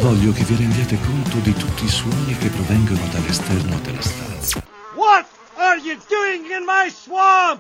Voglio che vi rendiate conto di tutti i suoni che provengono dall'esterno della stanza. What are you doing in my swamp?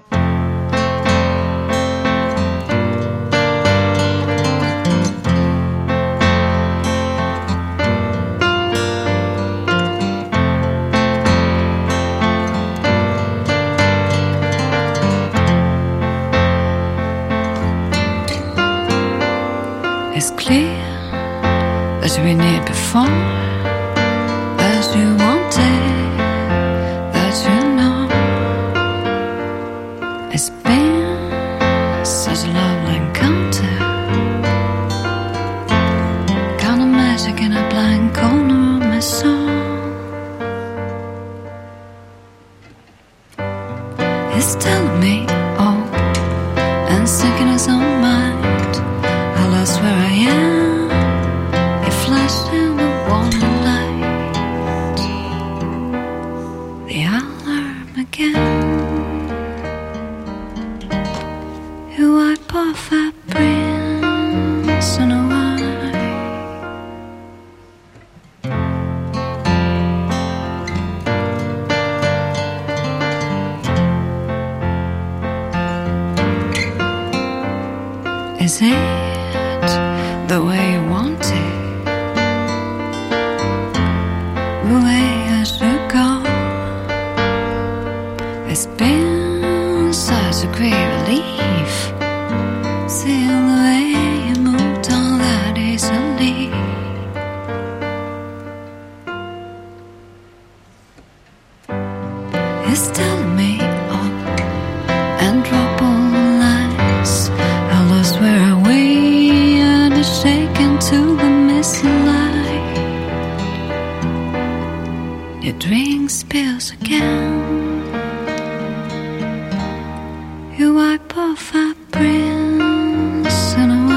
It's clear as we did before, as you wanted, that you know. It's been such a lovely encounter, kind of magic in a blind corner of my soul. It's telling me, oh, and sinking his own mind. I lost where I am. It flashed in the warning light. The alarm again. You wipe off our prints in a while. Is it the way you want it, the way I should go? It's been such a great relief, seeing the way you moved on that easily. It's telling me, oh, and drop all the lines. I lost where I went, shaken to the missing light. Your drink spills again. You wipe off our prints in a while.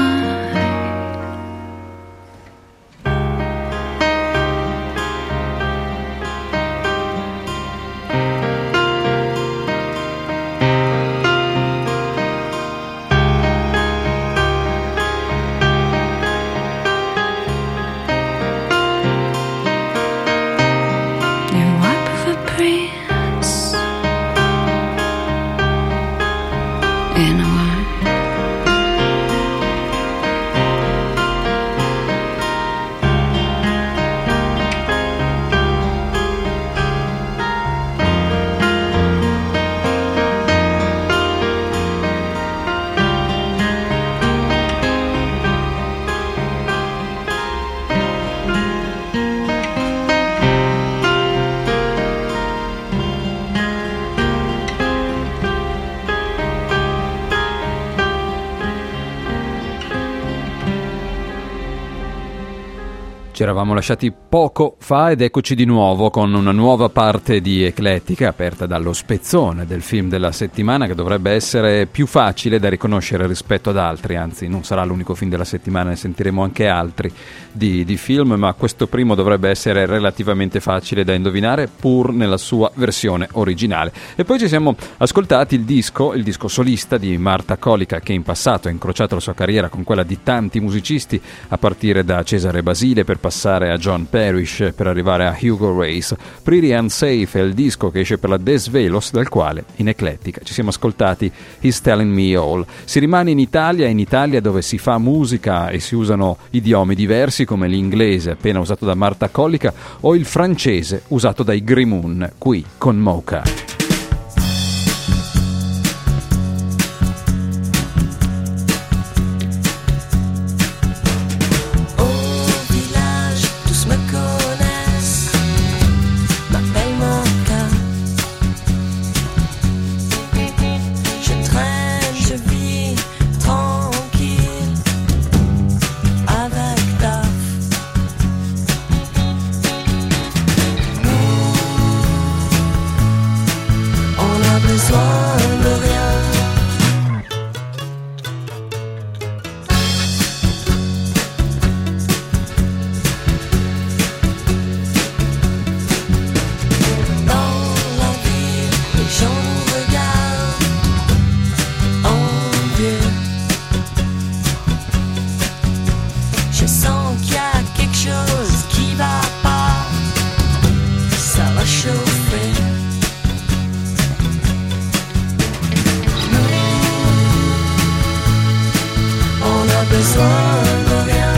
Ci eravamo lasciati poco fa ed eccoci di nuovo con una nuova parte di Eclettica aperta dallo spezzone del film della settimana, che dovrebbe essere più facile da riconoscere rispetto ad altri, anzi non sarà l'unico film della settimana, ne sentiremo anche altri di film, ma questo primo dovrebbe essere relativamente facile da indovinare pur nella sua versione originale. E poi ci siamo ascoltati il disco solista di Marta Colica, che in passato ha incrociato la sua carriera con quella di tanti musicisti, a partire da Cesare Basile per passare a John Parrish per arrivare a Hugo Race. Pretty Unsafe è il disco che esce per la Desvelos, dal quale in Eclettica ci siamo ascoltati He's Telling Me All. Si rimane in Italia dove si fa musica e si usano idiomi diversi come l'inglese appena usato da Marta Colica o il francese usato dai Grimoon qui con Mocha. Je sens qu'il y a quelque chose besoin de rien.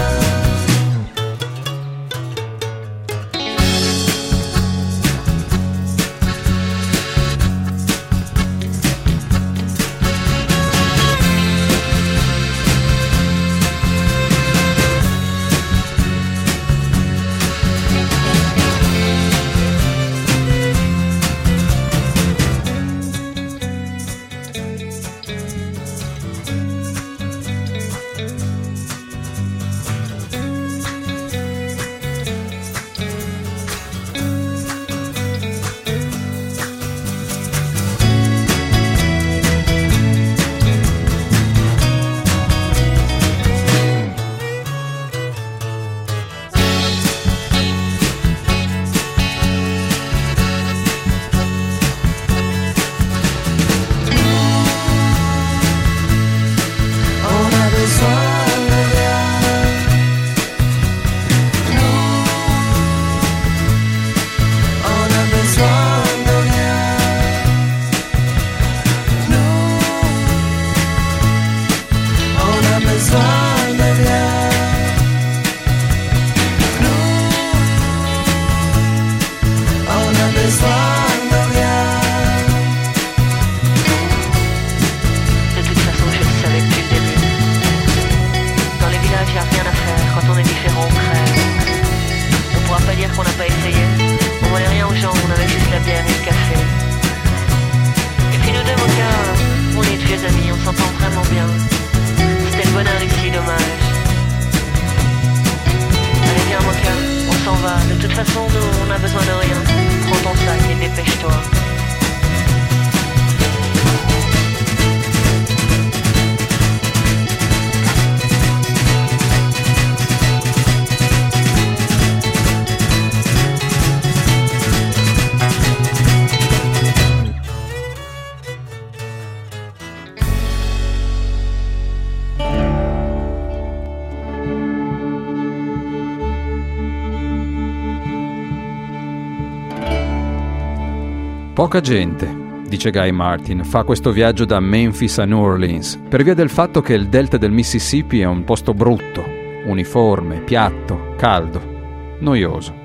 Poca gente, dice Guy Martin, fa questo viaggio da Memphis a New Orleans per via del fatto che il delta del Mississippi è un posto brutto, uniforme, piatto, caldo, noioso.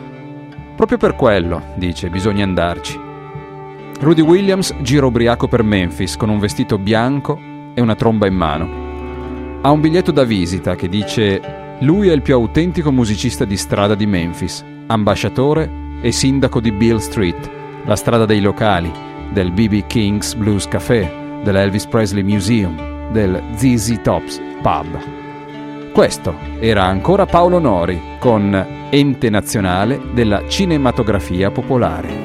Proprio per quello, dice, bisogna andarci. Rudy Williams gira ubriaco per Memphis con un vestito bianco e una tromba in mano. Ha un biglietto da visita che dice: lui è il più autentico musicista di strada di Memphis, ambasciatore e sindaco di Beale Street, la strada dei locali, del B.B. King's Blues Café, dell'Elvis Presley Museum, del ZZ Top's Pub. Questo era ancora Paolo Nori con Ente Nazionale della Cinematografia Popolare.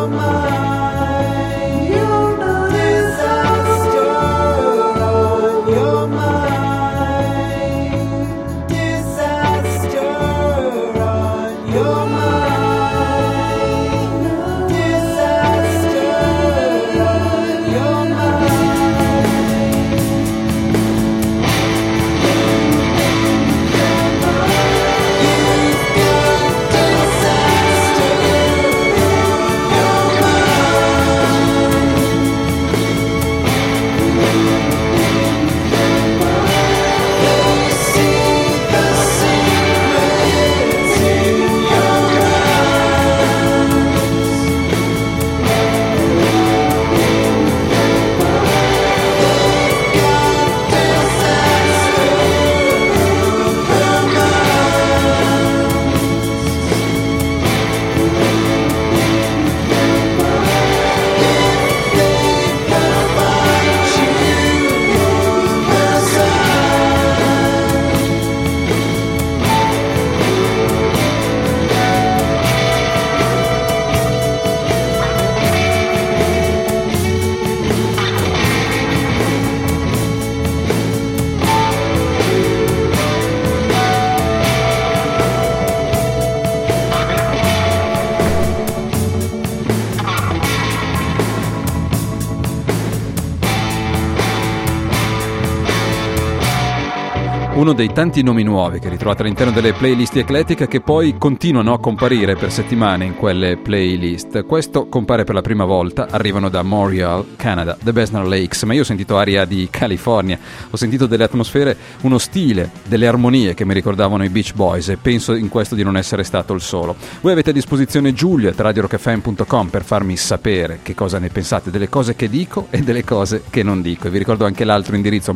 Uno dei tanti nomi nuovi che ritrovate all'interno delle playlist di Eclettica, che poi continuano a comparire per settimane in quelle playlist. Questo compare per la prima volta, arrivano da Montreal, Canada, The Besnar Lakes, ma io ho sentito aria di California, ho sentito delle atmosfere, uno stile, delle armonie che mi ricordavano i Beach Boys, e penso in questo di non essere stato il solo. Voi avete a disposizione Giulio@radiorockfm.com per farmi sapere che cosa ne pensate delle cose che dico e delle cose che non dico, e vi ricordo anche l'altro indirizzo,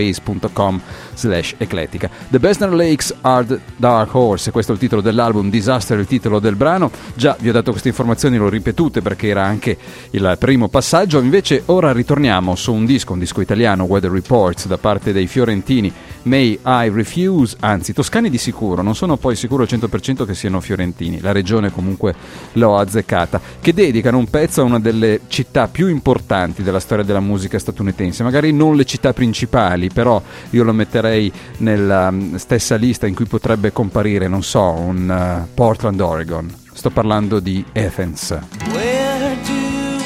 myspace.com/eclettica. The Besnar Lakes are the Dark Horse, questo è il titolo dell'album, Disaster è il titolo del brano. Già vi ho dato queste informazioni, l'ho ripetute perché era anche il primo passaggio. Invece ora ritorniamo su un disco italiano, Weather Reports, da parte dei fiorentini May I Refuse, anzi toscani di sicuro, non sono poi sicuro al 100% che siano fiorentini, la regione comunque l'ho azzeccata, che dedicano un pezzo a una delle città più importanti della storia della musica statunitense, magari non le città principali, però io lo metterei nella stessa lista in cui potrebbe comparire, non so, un Portland, Oregon. Sto parlando di Athens. Where do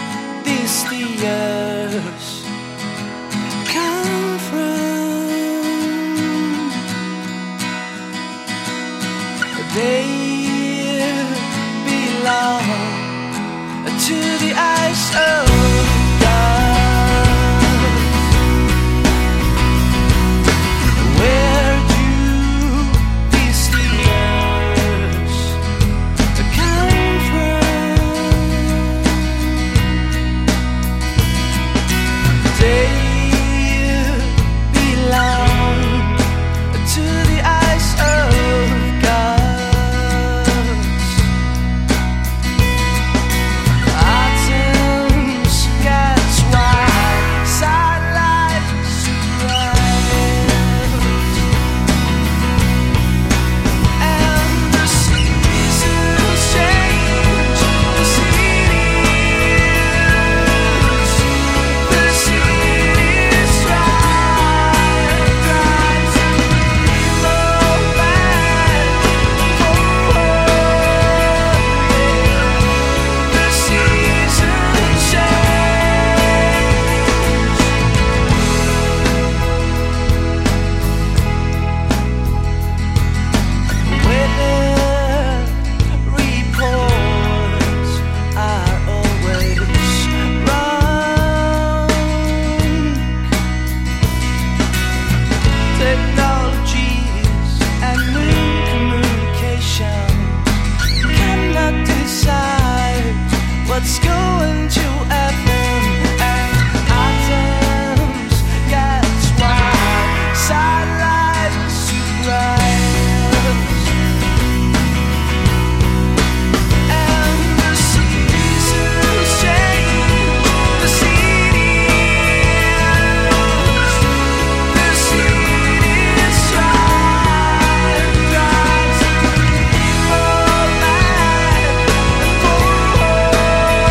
these tears come from? They belong to the eyes of God. Where do these tears come from? They belong to the eyes of God. Autumn's gets wide, sidelights rise, and the seasons change, the cities rise, rise, people back, the seasons change. Weather reports are always wrong. Technologies and new communications cannot decide what's going to happen, and atoms gets wide, satellites rise, and the seasons change, the cities rise, rise, people back and forth.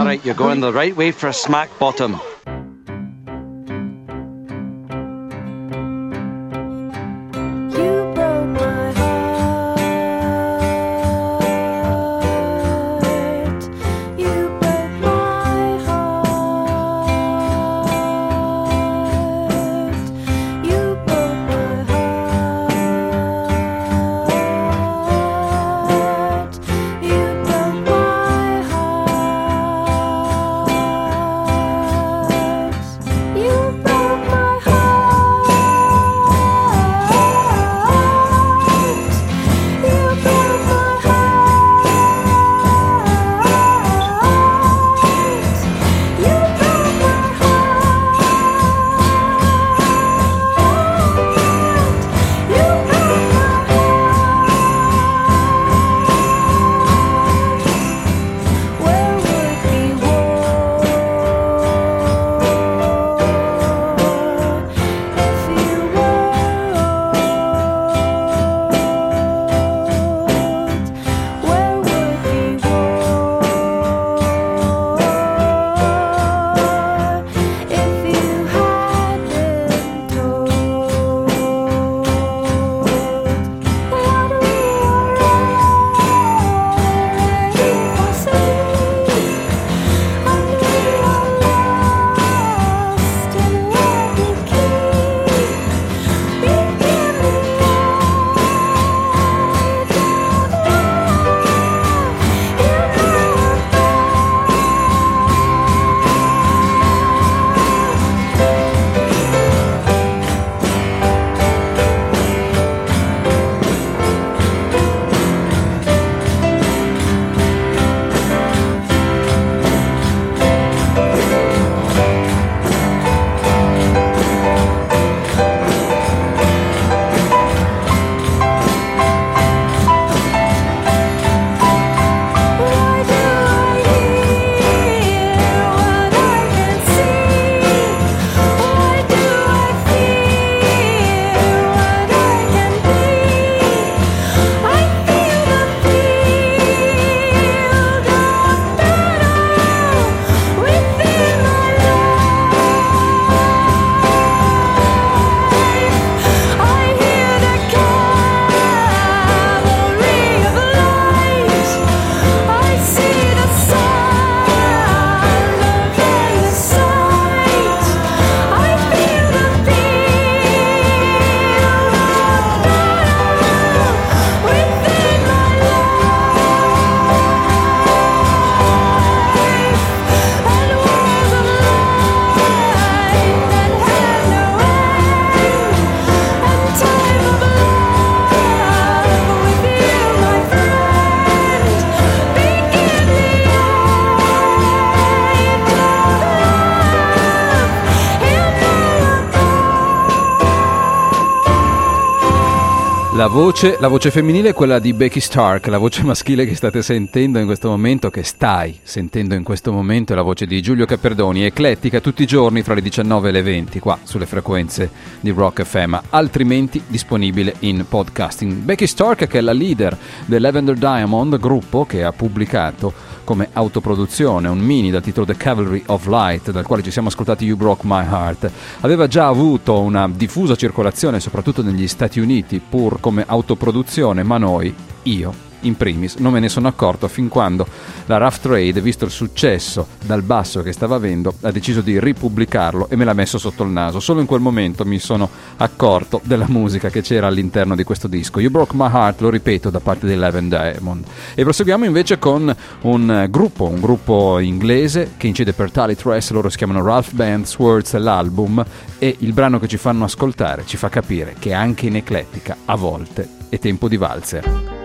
All right, you're going the right way for a smack bottom. You broke my heart. You broke my heart. You broke my heart. You broke my heart. You broke my Where would we walk if you walked? Where would we walk if you had been told? That we are already passing, and we are lost in what we keep. Begin the Why do I hear what I can see? Why do I feel what I can be? I feel the field of battle within my life. I hear the cavalry of light. I see the sound of the sight. I feel the field of battle within my life. And walls of light that had no end. And time of love with you, my friend. Begin the age of love. La voce femminile è quella di Becky Stark, la voce maschile che state sentendo in questo momento, che stai sentendo in questo momento, è la voce di Giulio Caperdoni, eclettica tutti i giorni fra le 19 e le 20 qua sulle frequenze di Rock FM, altrimenti disponibile in podcasting. Becky Stark, che è la leader del Lavender Diamond, gruppo che ha pubblicato come autoproduzione un mini dal titolo The Cavalry of Light, dal quale ci siamo ascoltati You Broke My Heart. Aveva già avuto una diffusa circolazione soprattutto negli Stati Uniti pur come autoproduzione, ma io in primis non me ne sono accorto fin quando la Rough Trade, visto il successo dal basso che stava avendo, ha deciso di ripubblicarlo e me l'ha messo sotto il naso. Solo in quel momento mi sono accorto della musica che c'era all'interno di questo disco. You Broke My Heart, lo ripeto, da parte di Lavender Diamond. E proseguiamo invece con un gruppo inglese che incide per Tally Tress. Loro si chiamano Ralph Band Swords, l'album, e il brano che ci fanno ascoltare ci fa capire che anche in eclettica a volte è tempo di valzer.